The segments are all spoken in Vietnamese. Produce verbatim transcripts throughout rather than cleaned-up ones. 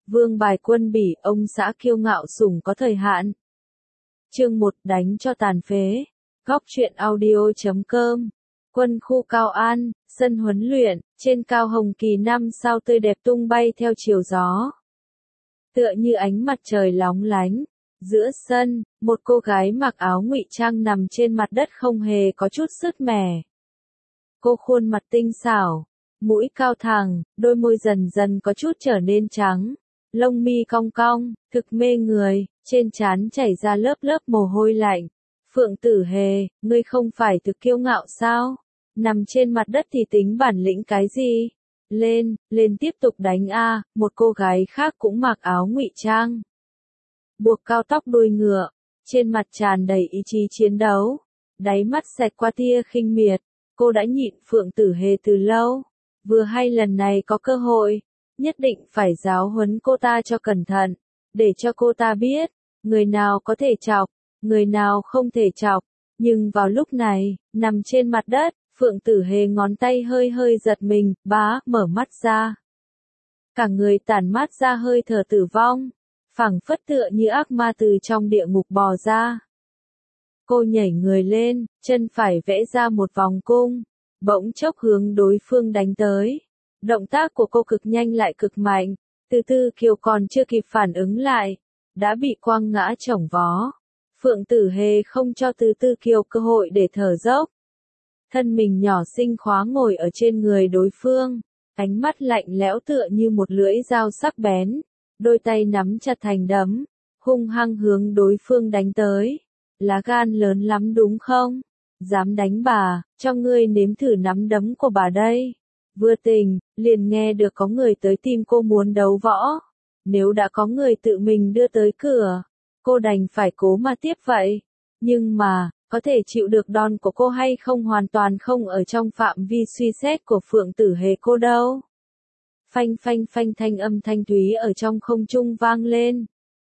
Vương bài quân bỉ, ông xã kiêu ngạo sủng có thời hạn. Chương một, đánh cho tàn phế. Góc truyện audio chấm com. Quân khu Cao An, sân huấn luyện, trên cao hồng kỳ năm sao tươi đẹp tung bay theo chiều gió. Tựa như ánh mặt trời lóng lánh. Giữa sân, một cô gái mặc áo ngụy trang nằm trên mặt đất không hề có chút sứt mẻ. Cô khuôn mặt tinh xảo, mũi cao thẳng, đôi môi dần dần có chút trở nên trắng, lông mi cong cong, thực mê người, trên trán chảy ra lớp lớp mồ hôi lạnh. Phượng Tử Hề, ngươi không phải thực kiêu ngạo sao? Nằm trên mặt đất thì tính bản lĩnh cái gì? Lên, lên tiếp tục đánh a, một cô gái khác cũng mặc áo ngụy trang. Buộc cao tóc đuôi ngựa, trên mặt tràn đầy ý chí chiến đấu, đáy mắt xẹt qua tia khinh miệt, cô đã nhịn Phượng Tử Hề từ lâu, vừa hay lần này có cơ hội, nhất định phải giáo huấn cô ta cho cẩn thận, để cho cô ta biết, người nào có thể chọc, người nào không thể chọc, nhưng vào lúc này, nằm trên mặt đất, Phượng Tử Hề ngón tay hơi hơi giật mình, bá, mở mắt ra. Cả người tản mát ra hơi thở tử vong, phảng phất tựa như ác ma từ trong địa ngục bò ra. Cô nhảy người lên, chân phải vẽ ra một vòng cung, bỗng chốc hướng đối phương đánh tới. Động tác của cô cực nhanh lại cực mạnh, từ từ Kiều còn chưa kịp phản ứng lại, đã bị quăng ngã chổng vó. Phượng Tử Hề không cho từ từ Kiều cơ hội để thở dốc. Thân mình nhỏ xinh khóa ngồi ở trên người đối phương, ánh mắt lạnh lẽo tựa như một lưỡi dao sắc bén, đôi tay nắm chặt thành đấm, hung hăng hướng đối phương đánh tới. Lá gan lớn lắm đúng không? Dám đánh bà, cho ngươi nếm thử nắm đấm của bà đây. Vừa tình, liền nghe được có người tới tìm cô muốn đấu võ. Nếu đã có người tự mình đưa tới cửa, cô đành phải cố mà tiếp vậy. Nhưng mà, có thể chịu được đòn của cô hay không hoàn toàn không ở trong phạm vi suy xét của Phượng Tử Hề cô đâu. Phanh phanh phanh thanh âm thanh thúy ở trong không trung vang lên.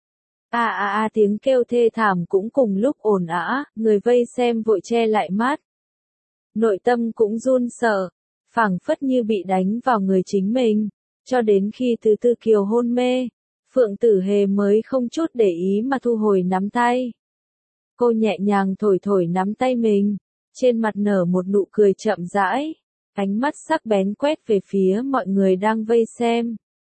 A a a tiếng kêu thê thảm cũng cùng lúc ồn ào, người vây xem vội che lại mắt. Nội tâm cũng run sợ, phảng phất như bị đánh vào người chính mình, cho đến khi từ từ Kiều hôn mê, Phượng Tử Hề mới không chút để ý mà thu hồi nắm tay. Cô nhẹ nhàng thổi thổi nắm tay mình, trên mặt nở một nụ cười chậm rãi, ánh mắt sắc bén quét về phía mọi người đang vây xem.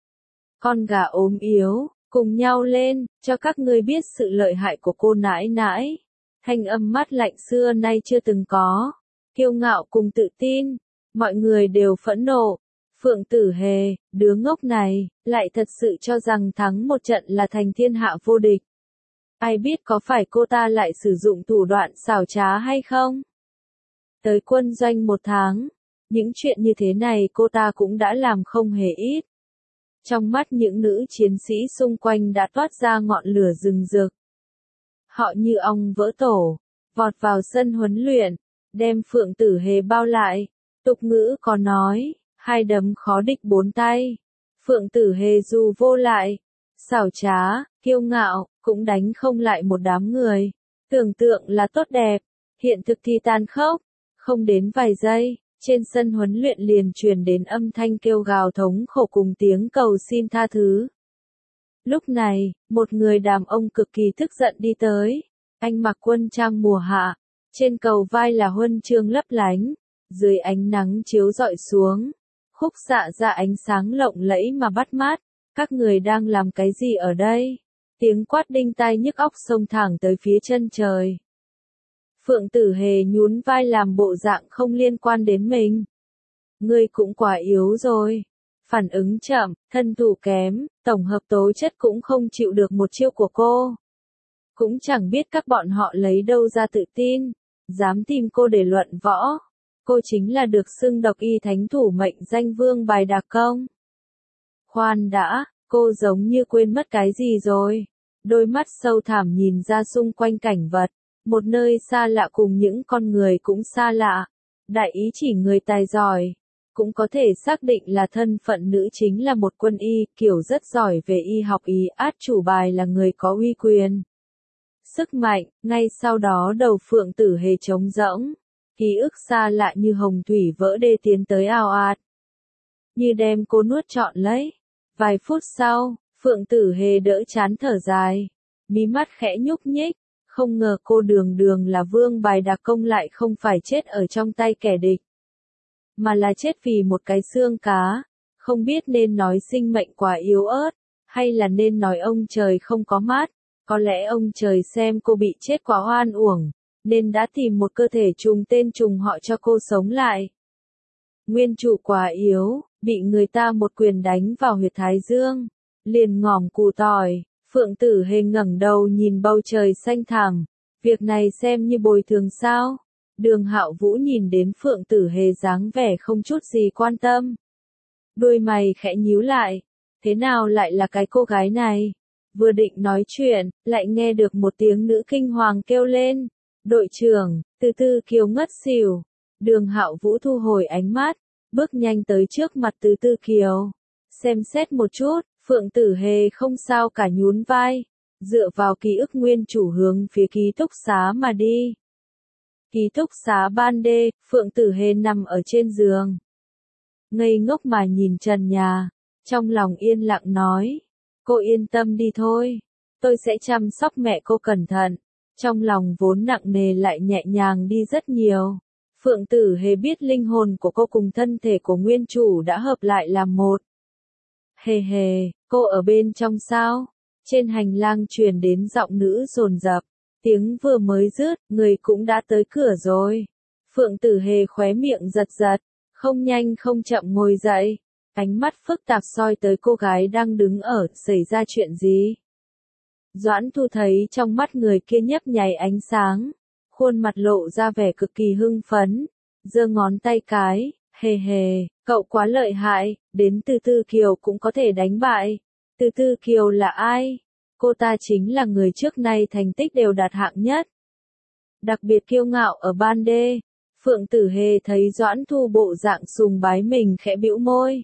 Con gà ốm yếu, cùng nhau lên, cho các ngươi biết sự lợi hại của cô nãi nãi. Thanh âm mát lạnh xưa nay chưa từng có, kiêu ngạo cùng tự tin, mọi người đều phẫn nộ. Phượng Tử Hề, đứa ngốc này, lại thật sự cho rằng thắng một trận là thành thiên hạ vô địch. Ai biết có phải cô ta lại sử dụng thủ đoạn xảo trá hay không? Tới quân doanh một tháng, những chuyện như thế này cô ta cũng đã làm không hề ít. Trong mắt những nữ chiến sĩ xung quanh đã toát ra ngọn lửa rừng rực. Họ như ong vỡ tổ, vọt vào sân huấn luyện, đem Phượng Tử Hề bao lại. Tục ngữ có nói, hai đấm khó địch bốn tay. Phượng Tử Hề dù vô lại, xảo trá, kiêu ngạo, cũng đánh không lại một đám người. Tưởng tượng là tốt đẹp, hiện thực thì tàn khốc. Không đến vài giây, trên sân huấn luyện liền truyền đến âm thanh kêu gào thống khổ cùng tiếng cầu xin tha thứ. Lúc này, một người đàn ông cực kỳ tức giận đi tới. Anh mặc quân trang mùa hạ, trên cầu vai là huân chương lấp lánh, dưới ánh nắng chiếu rọi xuống, khúc xạ ra ánh sáng lộng lẫy mà bắt mắt. Các người đang làm cái gì ở đây? Tiếng quát đinh tai nhức óc xông thẳng tới phía chân trời. Phượng Tử Hề nhún vai làm bộ dạng không liên quan đến mình. Ngươi cũng quá yếu rồi. Phản ứng chậm, thân thủ kém, tổng hợp tố chất cũng không chịu được một chiêu của cô. Cũng chẳng biết các bọn họ lấy đâu ra tự tin, dám tìm cô để luận võ. Cô chính là được xưng độc y thánh thủ mệnh danh vương bài đạc công. Khoan đã, cô giống như quên mất cái gì rồi. Đôi mắt sâu thẳm nhìn ra xung quanh cảnh vật. Một nơi xa lạ cùng những con người cũng xa lạ. Đại ý chỉ người tài giỏi. Cũng có thể xác định là thân phận nữ chính là một quân y, kiểu rất giỏi về y học y, át chủ bài là người có uy quyền. Sức mạnh, ngay sau đó đầu Phượng Tử Hề trống rỗng. Ký ức xa lạ như hồng thủy vỡ đê tiến tới ào ạt. Như đem cô nuốt trọn lấy. Vài phút sau, Phượng Tử Hề đỡ chán thở dài, mí mắt khẽ nhúc nhích, không ngờ cô đường đường là vương bài đặc công lại không phải chết ở trong tay kẻ địch, mà là chết vì một cái xương cá, không biết nên nói sinh mệnh quá yếu ớt, hay là nên nói ông trời không có mắt, có lẽ ông trời xem cô bị chết quá oan uổng, nên đã tìm một cơ thể trùng tên trùng họ cho cô sống lại. Nguyên chủ quá yếu, bị người ta một quyền đánh vào huyệt thái dương, liền ngỏm củ tỏi. Phượng Tử Hề ngẩng đầu nhìn bầu trời xanh thẳm, việc này xem như bồi thường sao? Đường Hạo Vũ nhìn đến Phượng Tử Hề dáng vẻ không chút gì quan tâm. Đuôi mày khẽ nhíu lại, thế nào lại là cái cô gái này? Vừa định nói chuyện, lại nghe được một tiếng nữ kinh hoàng kêu lên. Đội trưởng, Từ Tư Kiều ngất xỉu. Đường Hạo Vũ thu hồi ánh mắt, bước nhanh tới trước mặt Từ Tư Kiều. Xem xét một chút, Phượng Tử Hề không sao cả nhún vai, dựa vào ký ức nguyên chủ hướng phía ký túc xá mà đi. Ký túc xá ban đê, Phượng Tử Hề nằm ở trên giường. Ngây ngốc mà nhìn trần nhà, trong lòng yên lặng nói, cô yên tâm đi thôi, tôi sẽ chăm sóc mẹ cô cẩn thận. Trong lòng vốn nặng nề lại nhẹ nhàng đi rất nhiều. Phượng Tử Hề biết linh hồn của cô cùng thân thể của nguyên chủ đã hợp lại làm một. Hề hề, cô ở bên trong sao? Trên hành lang truyền đến giọng nữ dồn dập, tiếng vừa mới dứt, người cũng đã tới cửa rồi. Phượng Tử Hề khóe miệng giật giật, không nhanh không chậm ngồi dậy, ánh mắt phức tạp soi tới cô gái đang đứng ở, xảy ra chuyện gì? Doãn Thu thấy trong mắt người kia nhấp nháy ánh sáng, khuôn mặt lộ ra vẻ cực kỳ hưng phấn, giơ ngón tay cái, hề hề, cậu quá lợi hại, đến Từ Tư Kiều cũng có thể đánh bại. Từ Tư Kiều là ai? Cô ta chính là người trước nay thành tích đều đạt hạng nhất. Đặc biệt kiêu ngạo ở ban đê. Phượng Tử Hề thấy Doãn Thu bộ dạng sùng bái mình khẽ bĩu môi.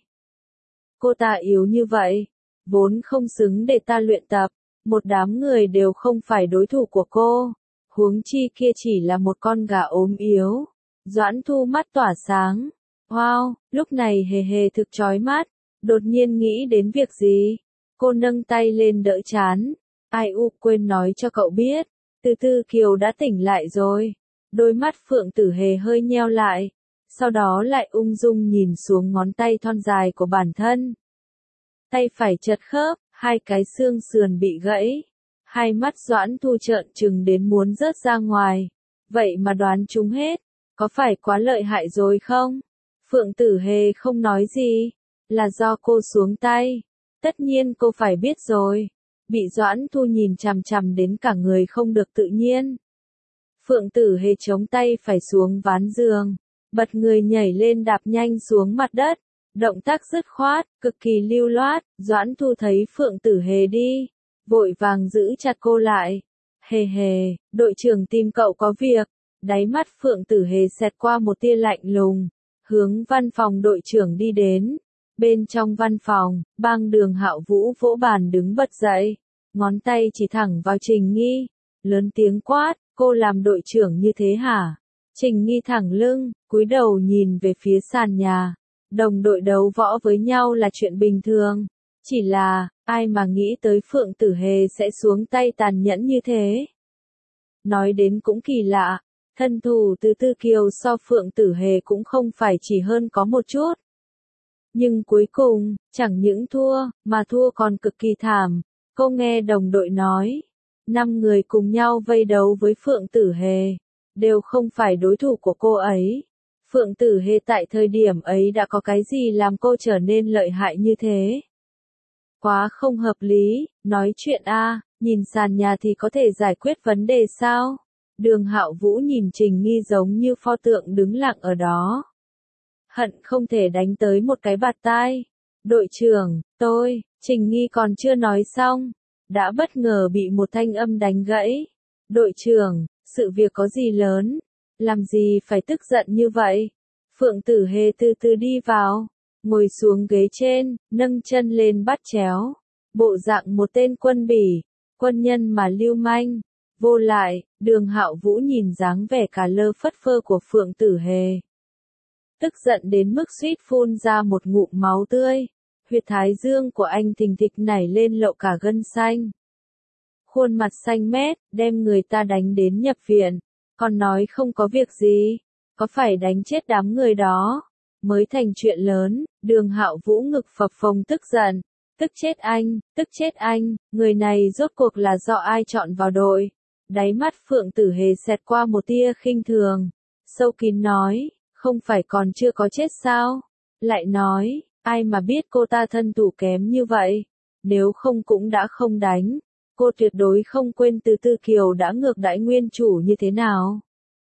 Cô ta yếu như vậy, vốn không xứng để ta luyện tập, một đám người đều không phải đối thủ của cô, huống chi kia chỉ là một con gà ốm yếu. Doãn Thu mắt tỏa sáng. Wow, lúc này Hề Hề thực chói mắt, đột nhiên nghĩ đến việc gì? Cô nâng tay lên đỡ chán. Ai u quên nói cho cậu biết, Từ Tư Kiều đã tỉnh lại rồi. Đôi mắt Phượng Tử Hề hơi nheo lại, sau đó lại ung dung nhìn xuống ngón tay thon dài của bản thân. Tay phải chật khớp, hai cái xương sườn bị gãy. Hai mắt Doãn Thu trợn trừng đến muốn rớt ra ngoài. Vậy mà đoán trúng hết, có phải quá lợi hại rồi không? Phượng Tử Hề không nói gì, là do cô xuống tay. Tất nhiên cô phải biết rồi. Bị Doãn Thu nhìn chằm chằm đến cả người không được tự nhiên. Phượng Tử Hề chống tay phải xuống ván giường, bật người nhảy lên đạp nhanh xuống mặt đất. Động tác dứt khoát, cực kỳ lưu loát. Doãn Thu thấy Phượng Tử Hề đi, vội vàng giữ chặt cô lại. Hề hề, đội trưởng tìm cậu có việc. Đáy mắt Phượng Tử Hề xẹt qua một tia lạnh lùng, hướng văn phòng đội trưởng đi đến. Bên trong văn phòng, Bang Đường Hạo Vũ vỗ bàn đứng bật dậy, ngón tay chỉ thẳng vào Trình Nghi, lớn tiếng quát, cô làm đội trưởng như thế hả? Trình Nghi thẳng lưng, cúi đầu nhìn về phía sàn nhà. Đồng đội đấu võ với nhau là chuyện bình thường, chỉ là, ai mà nghĩ tới Phượng Tử Hề sẽ xuống tay tàn nhẫn như thế. Nói đến cũng kỳ lạ, thân thủ Từ Tư Kiều so Phượng Tử Hề cũng không phải chỉ hơn có một chút. Nhưng cuối cùng, chẳng những thua, mà thua còn cực kỳ thảm. Cô nghe đồng đội nói, năm người cùng nhau vây đấu với Phượng Tử Hề, đều không phải đối thủ của cô ấy. Phượng Tử Hề tại thời điểm ấy đã có cái gì làm cô trở nên lợi hại như thế? Quá không hợp lý, nói chuyện a, nhìn sàn nhà thì có thể giải quyết vấn đề sao? Đường Hạo Vũ nhìn Trình Nghi giống như pho tượng đứng lặng ở đó. Hận không thể đánh tới một cái bạt tai. Đội trưởng, tôi, Trình Nghi còn chưa nói xong, đã bất ngờ bị một thanh âm đánh gãy. Đội trưởng, sự việc có gì lớn? Làm gì phải tức giận như vậy? Phượng Tử Hề từ từ đi vào, ngồi xuống ghế trên, nâng chân lên bắt chéo. Bộ dạng một tên quân bỉ, quân nhân mà lưu manh. Vô lại, Đường Hạo Vũ nhìn dáng vẻ cả lơ phất phơ của Phượng Tử Hề. Tức giận đến mức suýt phun ra một ngụm máu tươi. Huyệt thái dương của anh thình thịch nảy lên lộ cả gân xanh. Khuôn mặt xanh mét, đem người ta đánh đến nhập viện. Còn nói không có việc gì, có phải đánh chết đám người đó, mới thành chuyện lớn. Đường Hạo Vũ ngực phập phồng tức giận. Tức chết anh, tức chết anh, người này rốt cuộc là do ai chọn vào đội. Đáy mắt Phượng Tử Hề xẹt qua một tia khinh thường. Sâu kín nói, không phải còn chưa có chết sao? Lại nói, ai mà biết cô ta thân thủ kém như vậy, nếu không cũng đã không đánh. Cô tuyệt đối không quên từ Tư Kiều đã ngược đãi nguyên chủ như thế nào.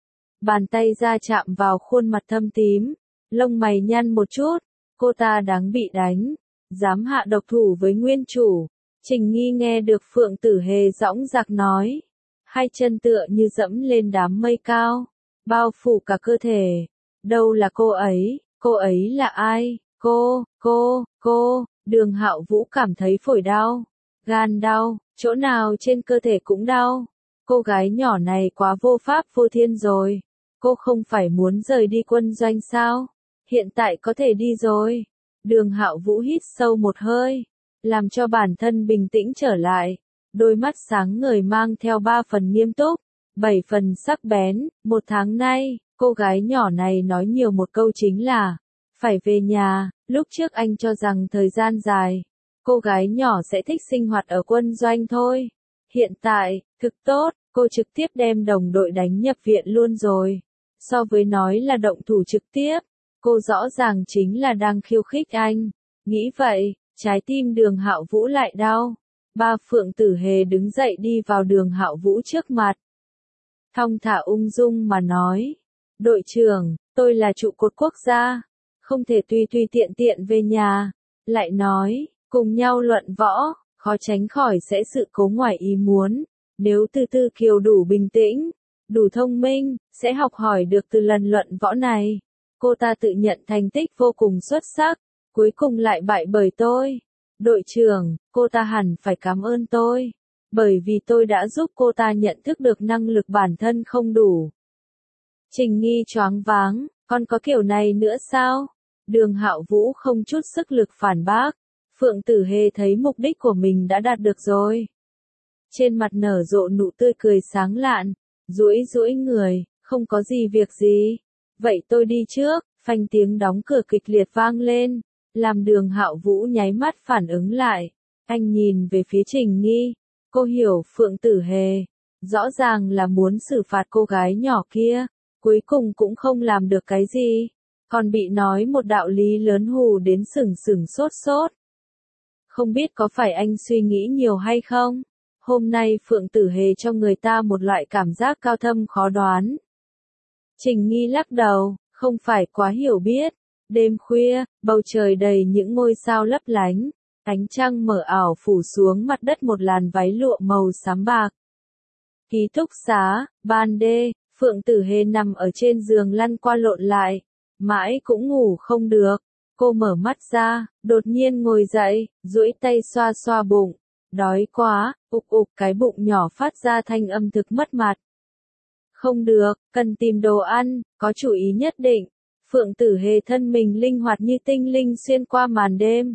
Bàn tay ra chạm vào khuôn mặt thâm tím, lông mày nhăn một chút, cô ta đáng bị đánh, dám hạ độc thủ với nguyên chủ. Trình Nghi nghe được Phượng Tử Hề dõng dạc nói, hai chân tựa như dẫm lên đám mây cao, bao phủ cả cơ thể. Đâu là cô ấy, cô ấy là ai? Cô, cô, cô, Đường Hạo Vũ cảm thấy phổi đau, gan đau, chỗ nào trên cơ thể cũng đau. Cô gái nhỏ này quá vô pháp vô thiên rồi. Cô không phải muốn rời đi quân doanh sao? Hiện tại có thể đi rồi. Đường Hạo Vũ hít sâu một hơi, làm cho bản thân bình tĩnh trở lại. Đôi mắt sáng ngời mang theo ba phần nghiêm túc, bảy phần sắc bén. Một tháng nay, cô gái nhỏ này nói nhiều một câu chính là phải về nhà. Lúc trước anh cho rằng thời gian dài, cô gái nhỏ sẽ thích sinh hoạt ở quân doanh thôi. Hiện tại, thực tốt, cô trực tiếp đem đồng đội đánh nhập viện luôn rồi. So với nói là động thủ trực tiếp, cô rõ ràng chính là đang khiêu khích anh. Nghĩ vậy, trái tim Đường Hạo Vũ lại đau. Ba Phượng Tử Hề đứng dậy đi vào Đường Hạo Vũ trước mặt. Thong thả ung dung mà nói, đội trưởng, tôi là trụ cột quốc gia, không thể tùy tùy tiện tiện về nhà. Lại nói, cùng nhau luận võ, khó tránh khỏi sẽ sự cố ngoài ý muốn. Nếu Tư Tư Kiều đủ bình tĩnh, đủ thông minh, sẽ học hỏi được từ lần luận võ này. Cô ta tự nhận thành tích vô cùng xuất sắc, cuối cùng lại bại bởi tôi. Đội trưởng, cô ta hẳn phải cảm ơn tôi, bởi vì tôi đã giúp cô ta nhận thức được năng lực bản thân không đủ. Trình Nghi choáng váng, còn có kiểu này nữa sao? Đường Hạo Vũ không chút sức lực phản bác. Phượng Tử Hề thấy mục đích của mình đã đạt được rồi. Trên mặt nở rộ nụ tươi cười sáng lạn, duỗi duỗi người, không có gì việc gì. Vậy tôi đi trước. Phanh tiếng đóng cửa kịch liệt vang lên, làm Đường Hạo Vũ nháy mắt phản ứng lại. Anh nhìn về phía Trình Nghi, cô hiểu Phượng Tử Hề, rõ ràng là muốn xử phạt cô gái nhỏ kia, cuối cùng cũng không làm được cái gì, còn bị nói một đạo lý lớn hù đến sừng sừng sốt sốt. Không biết có phải anh suy nghĩ nhiều hay không? Hôm nay Phượng Tử Hề cho người ta một loại cảm giác cao thâm khó đoán. Trình Nghi lắc đầu, không phải quá hiểu biết. Đêm khuya, bầu trời đầy những ngôi sao lấp lánh, ánh trăng mở ảo phủ xuống mặt đất một làn váy lụa màu xám bạc. Ký túc xá, ban đêm, Phượng Tử Hề nằm ở trên giường lăn qua lộn lại, mãi cũng ngủ không được. Cô mở mắt ra, đột nhiên ngồi dậy, duỗi tay xoa xoa bụng. Đói quá, ục ục cái bụng nhỏ phát ra thanh âm thực mất mặt. Không được, cần tìm đồ ăn, có chủ ý nhất định. Phượng Tử Hề thân mình linh hoạt như tinh linh xuyên qua màn đêm.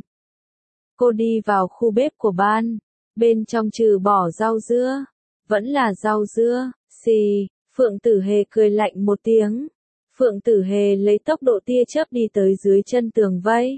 Cô đi vào khu bếp của ban, bên trong trừ bỏ rau dưa, vẫn là rau dưa, xì. Phượng Tử Hề cười lạnh một tiếng. Phượng Tử Hề lấy tốc độ tia chớp đi tới dưới chân tường vây.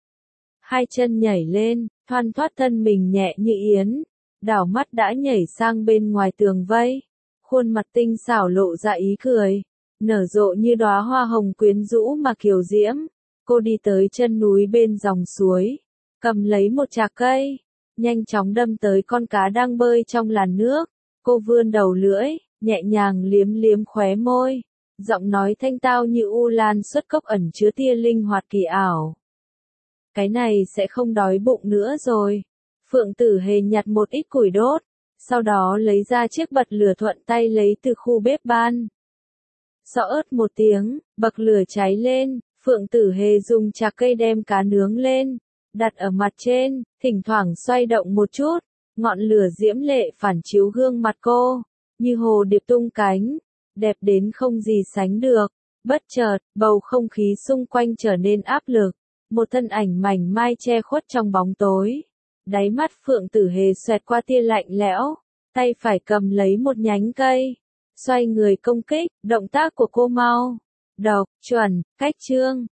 Hai chân nhảy lên, thoăn thoắt thân mình nhẹ như yến, đảo mắt đã nhảy sang bên ngoài tường vây. Khuôn mặt tinh xảo lộ ra ý cười, nở rộ như đóa hoa hồng quyến rũ mà kiều diễm. Cô đi tới chân núi bên dòng suối, cầm lấy một chạc cây, nhanh chóng đâm tới con cá đang bơi trong làn nước. Cô vươn đầu lưỡi, nhẹ nhàng liếm liếm khóe môi, giọng nói thanh tao như u lan xuất cốc ẩn chứa tia linh hoạt kỳ ảo. Cái này sẽ không đói bụng nữa rồi. Phượng Tử Hề nhặt một ít củi đốt, sau đó lấy ra chiếc bật lửa thuận tay lấy từ khu bếp ban. Xõ ớt một tiếng, bậc lửa cháy lên, Phượng Tử Hề dùng chạc cây đem cá nướng lên, đặt ở mặt trên, thỉnh thoảng xoay động một chút, ngọn lửa diễm lệ phản chiếu gương mặt cô, như hồ điệp tung cánh, đẹp đến không gì sánh được. Bất chợt, bầu không khí xung quanh trở nên áp lực, một thân ảnh mảnh mai che khuất trong bóng tối. Đáy mắt Phượng Tử Hề xoẹt qua tia lạnh lẽo, tay phải cầm lấy một nhánh cây, xoay người công kích, động tác của cô mau, độc, chuẩn, cách chương.